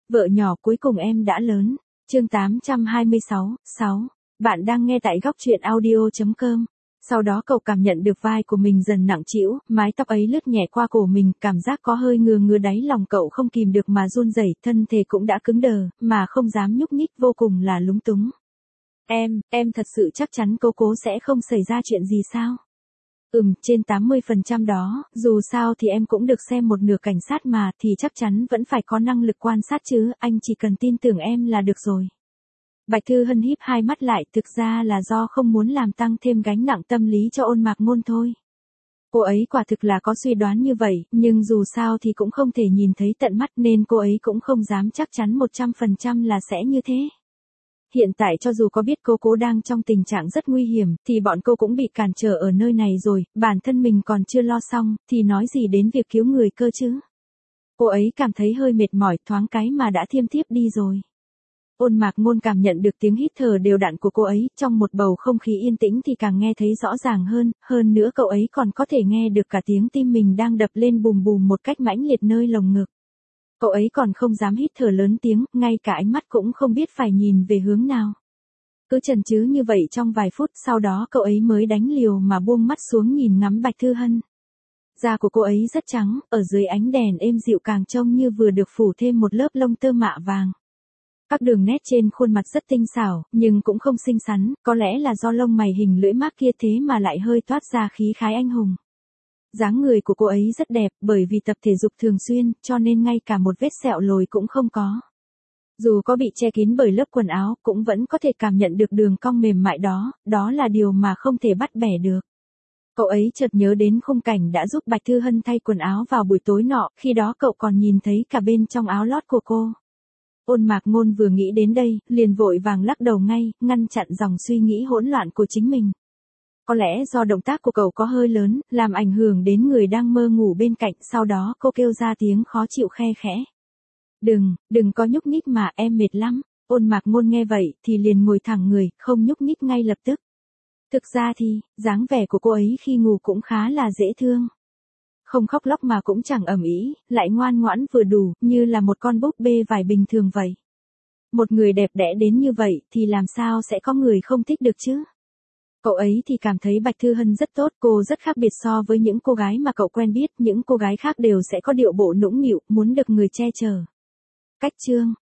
Vợ nhỏ cuối cùng em đã lớn. Chương 826, 6. Bạn đang nghe tại góc truyện audio.com. Sau đó cậu cảm nhận được vai của mình dần nặng trĩu, mái tóc ấy lướt nhẹ qua cổ mình, cảm giác có hơi ngứa ngứa đáy lòng cậu không kìm được mà run rẩy, thân thể cũng đã cứng đờ, mà không dám nhúc nhích, vô cùng là lúng túng. Em thật sự chắc chắn cố sẽ không xảy ra chuyện gì sao? Trên 80% đó, dù sao thì em cũng được xem một nửa cảnh sát mà, thì chắc chắn vẫn phải có năng lực quan sát chứ, anh chỉ cần tin tưởng em là được rồi. Bạch Thư Hân híp hai mắt lại, thực ra là do không muốn làm tăng thêm gánh nặng tâm lý cho Ôn Mạc Ngôn thôi. Cô ấy quả thực là có suy đoán như vậy, nhưng dù sao thì cũng không thể nhìn thấy tận mắt nên cô ấy cũng không dám chắc chắn 100% là sẽ như thế. Hiện tại cho dù có biết cô đang trong tình trạng rất nguy hiểm, thì bọn cô cũng bị cản trở ở nơi này rồi, bản thân mình còn chưa lo xong, thì nói gì đến việc cứu người cơ chứ. Cô ấy cảm thấy hơi mệt mỏi, thoáng cái mà đã thiêm thiếp đi rồi. Ôn Mạc Ngôn cảm nhận được tiếng hít thở đều đặn của cô ấy, trong một bầu không khí yên tĩnh thì càng nghe thấy rõ ràng hơn nữa cậu ấy còn có thể nghe được cả tiếng tim mình đang đập lên bùm bùm một cách mãnh liệt nơi lồng ngực. Cậu ấy còn không dám hít thở lớn tiếng, ngay cả ánh mắt cũng không biết phải nhìn về hướng nào. Cứ chần chừ như vậy trong vài phút, sau đó cậu ấy mới đánh liều mà buông mắt xuống nhìn ngắm Bạch Thư Hân. Da của cô ấy rất trắng, ở dưới ánh đèn êm dịu càng trông như vừa được phủ thêm một lớp lông tơ mạ vàng. Các đường nét trên khuôn mặt rất tinh xảo, nhưng cũng không xinh xắn, có lẽ là do lông mày hình lưỡi mác kia thế mà lại hơi toát ra khí khái anh hùng. Dáng người của cô ấy rất đẹp, bởi vì tập thể dục thường xuyên, cho nên ngay cả một vết sẹo lồi cũng không có. Dù có bị che kín bởi lớp quần áo, cũng vẫn có thể cảm nhận được đường cong mềm mại đó, đó là điều mà không thể bắt bẻ được. Cậu ấy chợt nhớ đến khung cảnh đã giúp Bạch Thư Hân thay quần áo vào buổi tối nọ, khi đó cậu còn nhìn thấy cả bên trong áo lót của cô. Ôn Mạc Ngôn vừa nghĩ đến đây, liền vội vàng lắc đầu ngay, ngăn chặn dòng suy nghĩ hỗn loạn của chính mình. Có lẽ do động tác của cậu có hơi lớn, làm ảnh hưởng đến người đang mơ ngủ bên cạnh, sau đó cô kêu ra tiếng khó chịu khe khẽ. Đừng có nhúc nhích mà, em mệt lắm. Ôn Mạc Ngôn nghe vậy, thì liền ngồi thẳng người, không nhúc nhích ngay lập tức. Thực ra thì, dáng vẻ của cô ấy khi ngủ cũng khá là dễ thương. Không khóc lóc mà cũng chẳng ầm ĩ, lại ngoan ngoãn vừa đủ, như là một con búp bê vải bình thường vậy. Một người đẹp đẽ đến như vậy, thì làm sao sẽ có người không thích được chứ? Cậu ấy thì cảm thấy Bạch Thư Hân rất tốt, cô rất khác biệt so với những cô gái mà cậu quen biết, những cô gái khác đều sẽ có điệu bộ nũng nịu, muốn được người che chở. Cách chương,